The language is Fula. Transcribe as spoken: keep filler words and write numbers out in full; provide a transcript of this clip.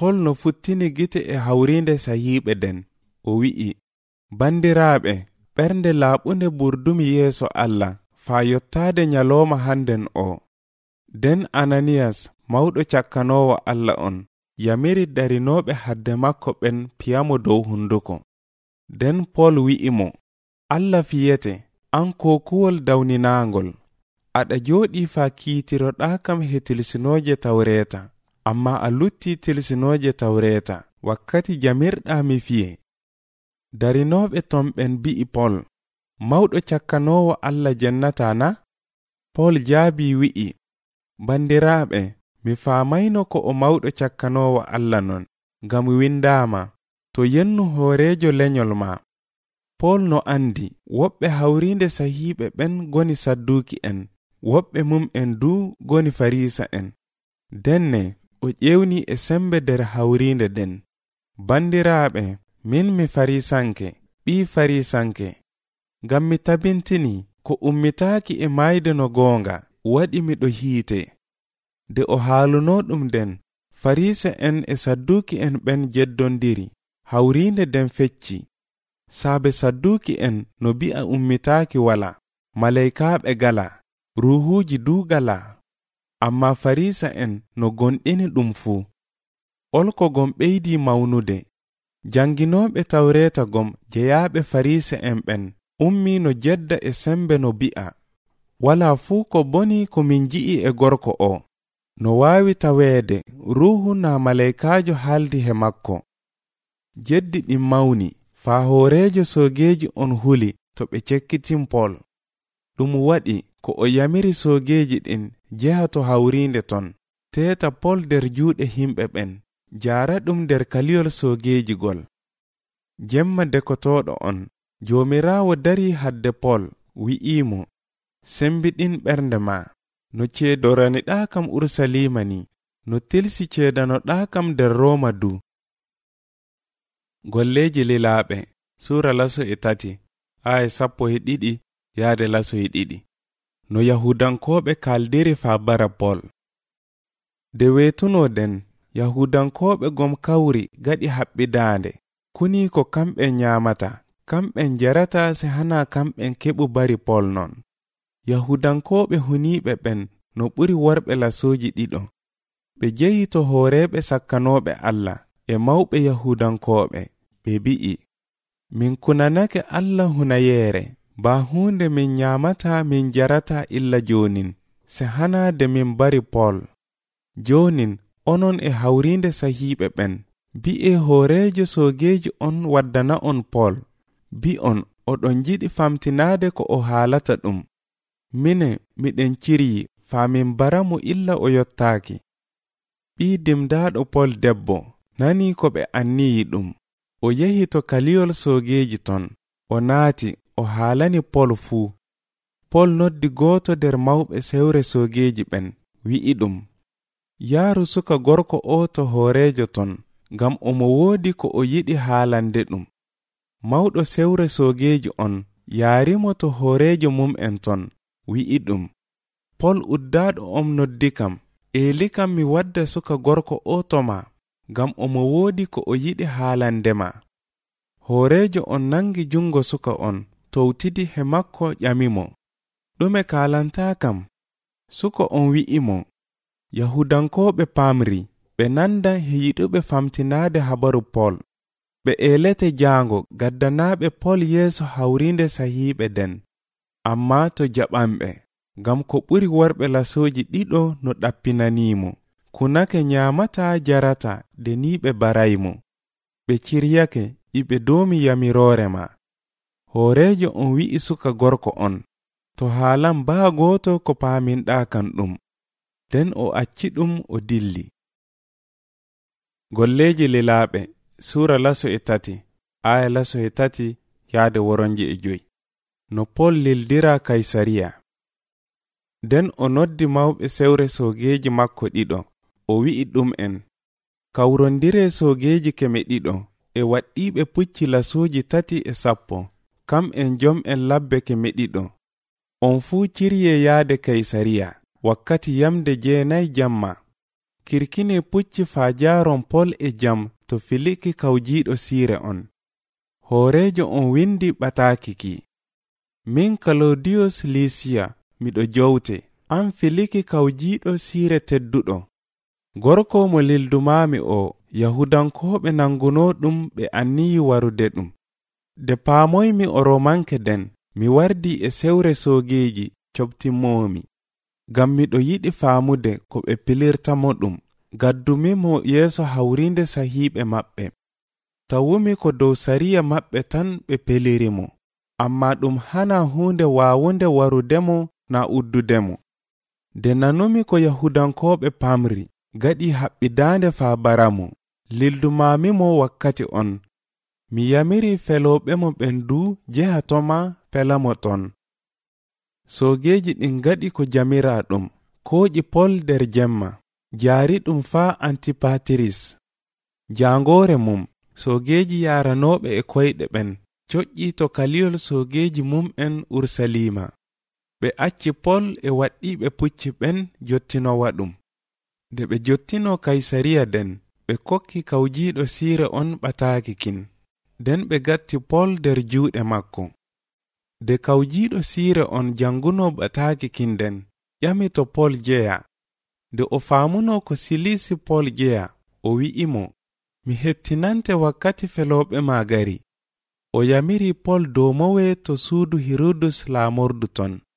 Pol no futtini gite e hawrinde sahiiɓe den, o wi'i, bandiraaɓe, ɓernde laaɓunde burdumi yeeso Allah, faa yottaade nyalooma handen o. Den Ananiyas, mawɗo cakkanoowo Allah on, yamiri darinooɓe hadde makko ɓen piyamo dow hunduko. Den Pol wi'i mo, Allah fiyete, an kokuwol dawninaangol. Aɗa jooɗii faa kiitiroɗaa kam he tilsinooje tawreeta, amma a luttii tilsinooje tawreeta, wakkati jamirɗaa mi fiye. Darinooɓe ton ɓen bi'i Pol, mawɗo cakkanoowo Allah jennata na? Pol jaabii wi'i, bandiraaɓe, mi faamayno ko o mawɗo cakkanoowo Allah non, ngam windaama, to yennu hooreejo lenyol ma. Pol no andi, woɓɓe hawrinde sahiiɓe ɓen goni sadduki en, woɓɓe mum en du goni farisa en. Denne, o ƴewni e sembe der hawrinde den. Bandiraaɓe, min mi farisanke, ɓii farisanke. Ngam mi tabintini ko ummitaaki e mayde no goonga, waɗi mi ɗo hiite. De o haaluno ɗum den, farisa en e sadduki en ɓen jeddondiri, hawrinde den fecci. Saabe sadduki en no bi'a ummitaaki wala, malaykaaɓe gala, ruhuuji du gala. Amma farisa en no gonɗini ɗum fuu. Olko gom ɓeydi mawnude. Janginooɓe tawreeta gom jeyaaɓe farisa en ɓen ummi no jedda e sembe no bi'a, wala fuu ko boni ko min ji'i e gorko o. No waawi taweede ruhu na malaykaajo haaldi he makko. Jeddi ɗin mawni, faa hooreejo soogeeji on huli to ɓe cekkitin Pol. Ɗum waɗi ko o yamiri soogeeji ɗin jeha to hawrinde ton, teeta Pol der juuɗe himɓe ɓen, jaara ɗum der kaliyol soogeejigol. Jemma dekotooɗo on, Joomiraawo dari hadde Pol, wi'imo, sembiɗin ɓernde ma, no ceedoraniɗaa kam Urusalima ni, no tilsi ceedanoɗaa kam der Rooma du. Golleeji lilaaɓe, suura laso e tati, aya sappo e ɗiɗi yaade laso e ɗiɗi. No Yahudankooɓe kaaldiri faa bara Pol. De weetunoden, Yahudankooɓe gom kawri gaɗi haɓɓidaande, kunii ko kamɓen nyaamata, kamɓen jarata se hana kamɓen keɓu bari Pol non. Yahudankooɓe huniiɓe ɓen no ɓuri worɓe lasooji ɗiɗo. Ɓe jeyi to hooreeɓe sakkanooɓe Allah e mawɓe Yahudankooɓe, ɓe bi'i, min kunanake Allah hunayeere, ba huunde min nyaamata min jarata illa jonin, se hanaade min bari Pol. Jonin, onon e hawrinde sahiiɓe ɓen, bi'e hooreejo soogeeji on waddana on Pol, bi'on oɗon jiɗi famtinaade ko o haalata ɗum. Mine miɗen ciryi faa min bara mo illa o yottaaki. Ɓii dimdaaɗo Pol debbo nani ko ɓe anniyi ɗum. O yehi to kaliyol soogeeji ton, o naati o haalani Pol fuu. Pol noddi gooto der mawɓe sewre soogeeji ɓen, wi'i ɗum, yaaru suka gorko o to hooreejo ton, ngam omo woodi ko o yiɗi haalande ɗum. Mawɗo sewre soogeeji on yaarimo to hooreejo mum en ton, wi'i ɗum, Pol uddaaɗo on noddi kam, eeli kam mi wadda suka gorko o to ma, ngam omo woodi ko o yiɗi haalandema. Hooreejo on nangi jungo suka on, towtidi he makko ƴamimo, ɗume kaalantaa kam? Suka on wi'i mo, Yahudankooɓe paamri, ɓe nanda he yiɗuɓe famtinaade habaru Pol. Ɓe eelete jaango gaddanaaɓe Pol yeeso hawrinde sahiiɓe den, amma to jaɓanɓe, ngam ko ɓuri worɓe lasooji ɗiɗo no ɗappinaniimo, kunake nyaamata jarata de ni ɓe baraymo. Ɓe ciryake iɓe doomi yamiroore ma. Hooreejo on wi'i suka gorko on, to haalan baa gooto ko paaminɗaa kan ɗum. Den o acci ɗum o dilli. Golleeji lilaaɓe, suura laso e tati, aya laso e tati yaade woronje e joyi. No Pol lildira Kaysariya. Den o noddi mawɓe sewre soogeeji makko ɗiɗo, o wi'i ɗum en, kawrondire soogeeji keme ɗiɗo e waɗɗiiɓe pucci lasooji tati e sappo, kam en jom en labbe keme ɗiɗo. On fuu cirye yaade Kaysariya, wakkati yamde jeenayi jamma. kirkini pucci faa jaaron Pol e jam to Filiki kawjiiɗo siire on. Hooreejo on windi ɓataakiki. Min Kalodiyos Lisiya miɗo jowte, an Filiki kawjiiɗo siire tedduɗo. Gorko mo lildumaami o, Yahudankooɓe nanguno ɗum ɓe anniyi warude ɗum. De paamoymi o romanke den, mi wardi e sewre soogeeji coɓtimoomi. Ngam miɗo yiɗi faamude ko ɓe pilirtamo ɗum, gaddumi mo yeeso hawrinde sahiiɓe maɓɓe. Tawumi ko dow sariya maɓɓe tan ɓe pelirimo, amma ɗum hana hunde waawunde warudemo na uddudemo. De nanumi ko Yahudankooɓe pamri, gaɗi haɓɓidaande faa baramo, lildumamimo wakkati on. Mi yamiri felooɓemo ɓen du jeha toma pelamo ton. Soogeeji ɗin gaɗi ko jamira ɗum, kooƴi Pol nder jemma, jaari ɗum faa Antipatiris. Jaangoore mum, soogeeji yaaranooɓe e koyɗe ɓen, coƴƴi to kaliyol soogeeji mum'en Ursalima. Ɓe acci Pol e waɗɗiiɓe pucci ɓen jottinowa ɗum. Nde ɓe jottino Kaysariya den, ɓe kokki kawjiiɗo siire on ɓataakikin. Den ɓe gatti Pol nder juuɗe makko. De kawjiiɗo siire on janguno ɓataakikin den, ƴami to Pol jeya. Nde o faamuno ko silisi Pol jeya, o wi'imo, mi hettinante wakkati felooɓe ma gari. O yamiri Pol dow mowe to suudu Hirudus laamordu ton.